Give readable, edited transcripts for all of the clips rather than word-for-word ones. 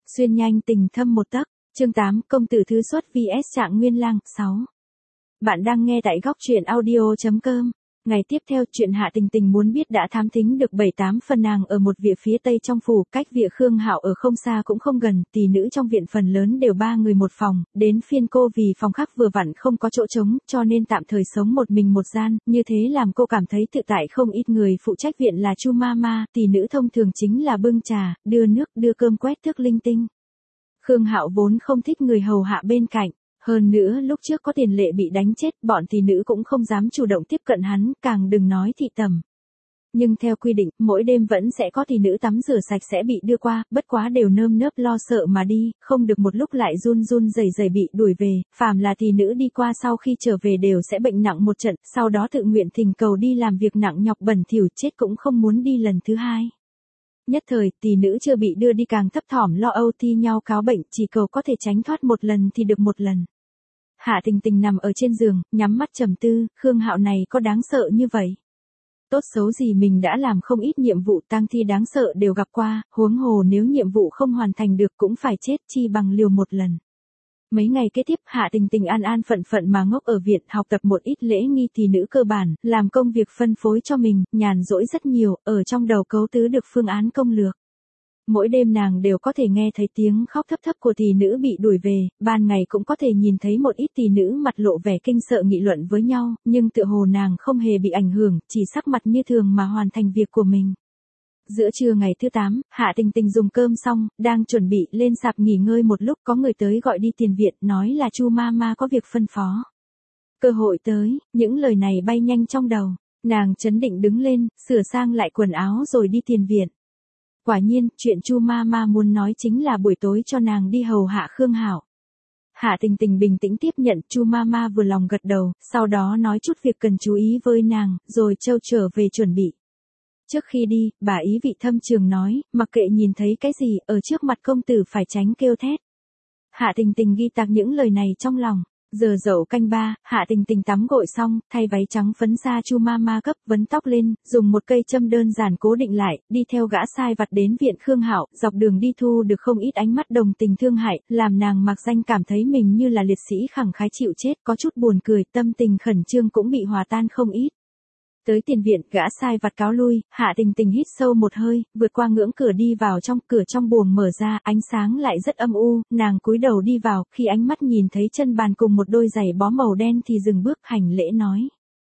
Xuyên nhanh tình thâm một tấc, chương 8, công tử thứ xuất vs Trạng Nguyên Lang, 6. Bạn đang nghe tại góc truyện audio.com. Ngày tiếp theo, chuyện Hạ Tình Tình muốn biết đã thám thính được 7-8 phần. Nàng ở một viện phía tây trong phủ, cách viện Khương Hạo ở không xa cũng không gần, tỷ nữ trong viện phần lớn đều 3 người một phòng, đến phiên cô vì phòng khác vừa vặn không có chỗ trống, cho nên tạm thời sống một mình một gian, như thế làm cô cảm thấy tự tại. Không ít người phụ trách viện là Chu Mama, tỷ nữ thông thường chính là bưng trà, đưa nước, đưa cơm, quét tước linh tinh. Khương Hạo vốn không thích người hầu hạ bên cạnh. Hơn nữa lúc trước có tiền lệ bị đánh chết, bọn tỷ nữ cũng không dám chủ động tiếp cận hắn, càng đừng nói thị tầm. Nhưng theo quy định, mỗi đêm vẫn sẽ có tỷ nữ tắm rửa sạch sẽ bị đưa qua, bất quá đều nơm nớp lo sợ mà đi, không được một lúc lại run run rẩy rẩy bị đuổi về. Phàm là tỷ nữ đi qua sau khi trở về đều sẽ bệnh nặng một trận, sau đó tự nguyện thỉnh cầu đi làm việc nặng nhọc bẩn thỉu, chết cũng không muốn đi lần thứ hai. Nhất thời, tỷ nữ chưa bị đưa đi càng thấp thỏm lo âu thi nhau cáo bệnh, chỉ cầu có thể tránh thoát một lần thì được một lần. Hạ Tình Tình nằm ở trên giường, nhắm mắt trầm tư, Khương Hạo này có đáng sợ như vậy? Tốt xấu gì mình đã làm không ít nhiệm vụ tang thi đáng sợ đều gặp qua, huống hồ nếu nhiệm vụ không hoàn thành được cũng phải chết, chi bằng liều một lần. Mấy ngày kế tiếp, Hạ Tình Tình an an phận phận mà ngốc ở viện, học tập một ít lễ nghi tỷ nữ cơ bản, làm công việc phân phối cho mình, nhàn rỗi rất nhiều, ở trong đầu cấu tứ được phương án công lược. Mỗi đêm nàng đều có thể nghe thấy tiếng khóc thấp thấp của tỷ nữ bị đuổi về, ban ngày cũng có thể nhìn thấy một ít tỷ nữ mặt lộ vẻ kinh sợ nghị luận với nhau, nhưng tựa hồ nàng không hề bị ảnh hưởng, chỉ sắc mặt như thường mà hoàn thành việc của mình. Giữa trưa ngày thứ 8, Hạ Tình Tình dùng cơm xong, đang chuẩn bị lên sạp nghỉ ngơi một lúc, có người tới gọi đi tiền viện, nói là Chu Mama có việc phân phó. Cơ hội tới, những lời này bay nhanh trong đầu, nàng trấn định đứng lên, sửa sang lại quần áo rồi đi tiền viện. Quả nhiên, chuyện Chu Mama muốn nói chính là buổi tối cho nàng đi hầu hạ Khương Hạo. Hạ Tình Tình bình tĩnh tiếp nhận, Chu Mama vừa lòng gật đầu, sau đó nói chút việc cần chú ý với nàng, rồi trâu trở về chuẩn bị. Trước khi đi, bà ý vị thâm trường nói, mặc kệ nhìn thấy cái gì, ở trước mặt công tử phải tránh kêu thét. Hạ Tình Tình ghi tạc những lời này trong lòng. Giờ dậu canh 3, Hạ Tình Tình tắm gội xong, thay váy trắng phấn da Chu Mama cấp, vấn tóc lên, dùng một cây châm đơn giản cố định lại, đi theo gã sai vặt đến viện Khương Hạo, dọc đường đi thu được không ít ánh mắt đồng tình thương hại, làm nàng mặc danh cảm thấy mình như là liệt sĩ khẳng khái chịu chết, có chút buồn cười, tâm tình khẩn trương cũng bị hòa tan không ít. Tới tiền viện, gã sai vặt cáo lui, Hạ Tình Tình hít sâu một hơi, vượt qua ngưỡng cửa đi vào trong, cửa trong buồng mở ra, ánh sáng lại rất âm u, nàng cúi đầu đi vào, khi ánh mắt nhìn thấy chân bàn cùng một đôi giày bó màu đen thì dừng bước hành lễ nói.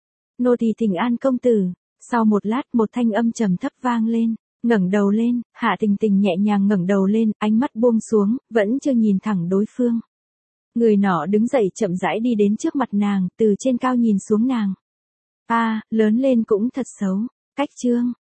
Nô tỳ thỉnh an công tử. Sau một lát, một thanh âm trầm thấp vang lên, ngẩng đầu lên, Hạ Tình Tình nhẹ nhàng ngẩng đầu lên, ánh mắt buông xuống, vẫn chưa nhìn thẳng đối phương. Người nọ đứng dậy chậm rãi đi đến trước mặt nàng, từ trên cao nhìn xuống nàng. Lớn lên cũng thật xấu. Cách chương.